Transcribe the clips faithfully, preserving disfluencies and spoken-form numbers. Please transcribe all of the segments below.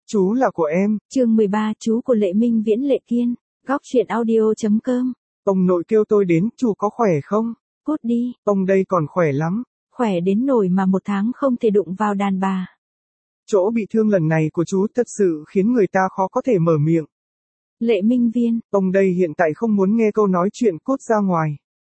Chú là của em. Chương mười ba, chú của Lệ Minh Viễn Lệ Kiên. Góc truyện audio chấm com. Ông nội kêu tôi đến, chú có khỏe không? Cút đi. Ông đây còn khỏe lắm. Khỏe đến nổi mà một tháng không thể đụng vào đàn bà. Chỗ bị thương lần này của chú thật sự khiến người ta khó có thể mở miệng. Lệ Minh Viễn. Ông đây hiện tại không muốn nghe câu nói chuyện, cút ra ngoài.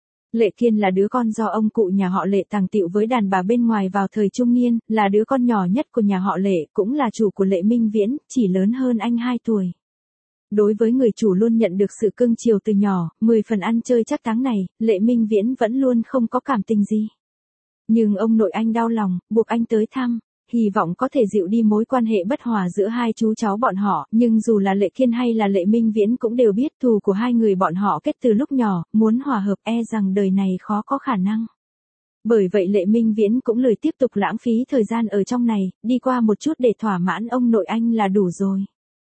Lệ Kiên là đứa con do ông cụ nhà họ Lệ tàng tiệu với đàn bà bên ngoài vào thời trung niên, là đứa con nhỏ nhất của nhà họ Lệ, cũng là chủ của Lệ Minh Viễn, chỉ lớn hơn anh hai tuổi. Đối với người chủ luôn nhận được sự cưng chiều từ nhỏ, mười phần ăn chơi chắc táng này, Lệ Minh Viễn vẫn luôn không có cảm tình gì. Nhưng ông nội anh đau lòng, buộc anh tới thăm, hy vọng có thể dịu đi mối quan hệ bất hòa giữa hai chú cháu bọn họ, nhưng dù là Lệ Kiên hay là Lệ Minh Viễn cũng đều biết thù của hai người bọn họ kết từ lúc nhỏ, muốn hòa hợp e rằng đời này khó có khả năng. Bởi vậy Lệ Minh Viễn cũng lười tiếp tục lãng phí thời gian ở trong này, đi qua một chút để thỏa mãn ông nội anh là đủ rồi.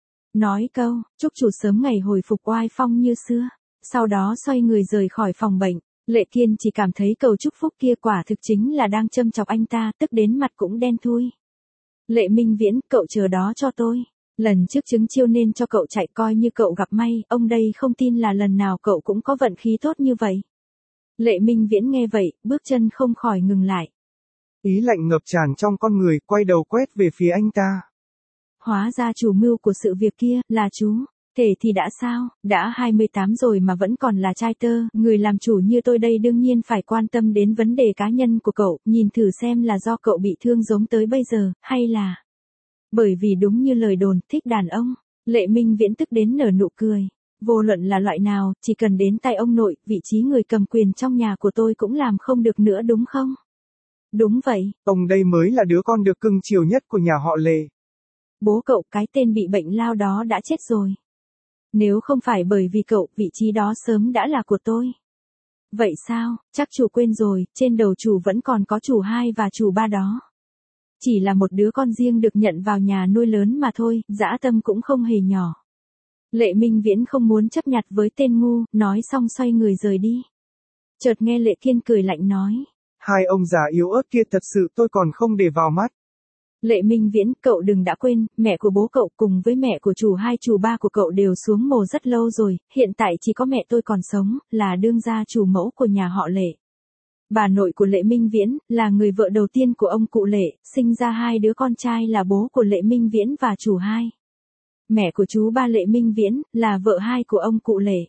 Nói câu, chúc chủ sớm ngày hồi phục oai phong như xưa, sau đó xoay người rời khỏi phòng bệnh. Lệ Kiên chỉ cảm thấy cầu chúc phúc kia quả thực chính là đang châm chọc anh ta, tức đến mặt cũng đen thui. Lệ Minh Viễn, cậu chờ đó cho tôi. Lần trước trứng chiêu nên cho cậu chạy coi như cậu gặp may, ông đây không tin là lần nào cậu cũng có vận khí tốt như vậy. Lệ Minh Viễn nghe vậy, bước chân không khỏi ngừng lại. Ý lạnh ngập tràn trong con người, quay đầu quét về phía anh ta. Hóa ra chủ mưu của sự việc kia, là chú. Thế thì đã sao, đã hai mươi tám rồi mà vẫn còn là trai tơ, người làm chủ như tôi đây đương nhiên phải quan tâm đến vấn đề cá nhân của cậu, nhìn thử xem là do cậu bị thương giống tới bây giờ, hay là... Bởi vì đúng như lời đồn, thích đàn ông, Lệ Minh Viễn tức đến nở nụ cười. Vô luận là loại nào, chỉ cần đến tay ông nội, vị trí người cầm quyền trong nhà của tôi cũng làm không được nữa đúng không? Đúng vậy. Ông đây mới là đứa con được cưng chiều nhất của nhà họ Lệ. Bố cậu cái tên bị bệnh lao đó đã chết rồi. Nếu không phải bởi vì cậu, vị trí đó sớm đã là của tôi. Vậy sao, chắc chủ quên rồi, trên đầu chủ vẫn còn có chủ hai và chủ ba đó. Chỉ là một đứa con riêng được nhận vào nhà nuôi lớn mà thôi, dã tâm cũng không hề nhỏ. Lệ Minh Viễn không muốn chấp nhặt với tên ngu, nói xong xoay người rời đi. Chợt nghe Lệ Kiên cười lạnh nói. Hai ông già yếu ớt kia thật sự tôi còn không để vào mắt. Lệ Minh Viễn, cậu đừng đã quên, mẹ của bố cậu cùng với mẹ của chủ hai chủ ba của cậu đều xuống mồ rất lâu rồi, hiện tại chỉ có mẹ tôi còn sống, là đương gia chủ mẫu của nhà họ Lệ. Bà nội của Lệ Minh Viễn, là người vợ đầu tiên của ông cụ Lệ, sinh ra hai đứa con trai là bố của Lệ Minh Viễn và chủ hai. Mẹ của chú ba Lệ Minh Viễn, là vợ hai của ông cụ Lệ.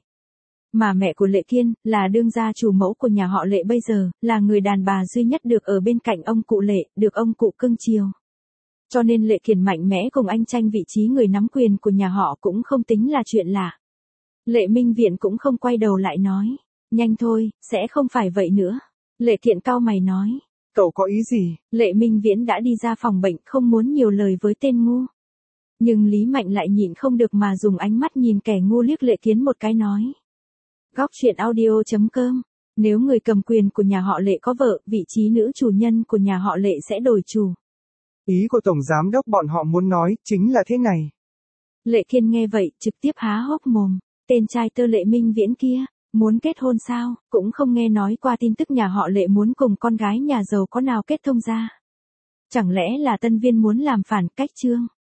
Mà mẹ của Lệ Kiên, là đương gia chủ mẫu của nhà họ Lệ bây giờ, là người đàn bà duy nhất được ở bên cạnh ông cụ Lệ, được ông cụ cưng chiều. Cho nên Lệ Kiền mạnh mẽ cùng anh tranh vị trí người nắm quyền của nhà họ cũng không tính là chuyện lạ. Lệ Minh Viễn cũng không quay đầu lại nói. Nhanh thôi, sẽ không phải vậy nữa. Lệ Kiện cau mày nói. Cậu có ý gì? Lệ Minh Viễn đã đi ra phòng bệnh không muốn nhiều lời với tên ngu. Nhưng Lý Mạnh lại nhịn không được mà dùng ánh mắt nhìn kẻ ngu liếc Lệ Kiến một cái nói. Góc truyện audio chấm com. Nếu người cầm quyền của nhà họ Lệ có vợ, vị trí nữ chủ nhân của nhà họ Lệ sẽ đổi chủ. Ý của Tổng Giám Đốc bọn họ muốn nói, chính là thế này. Lệ Kiên nghe vậy, trực tiếp há hốc mồm. Tên trai tơ Lệ Minh Viễn kia, muốn kết hôn sao, cũng không nghe nói qua tin tức nhà họ Lệ muốn cùng con gái nhà giàu có nào kết thông ra. Chẳng lẽ là Tân Viên muốn làm phản cách chương?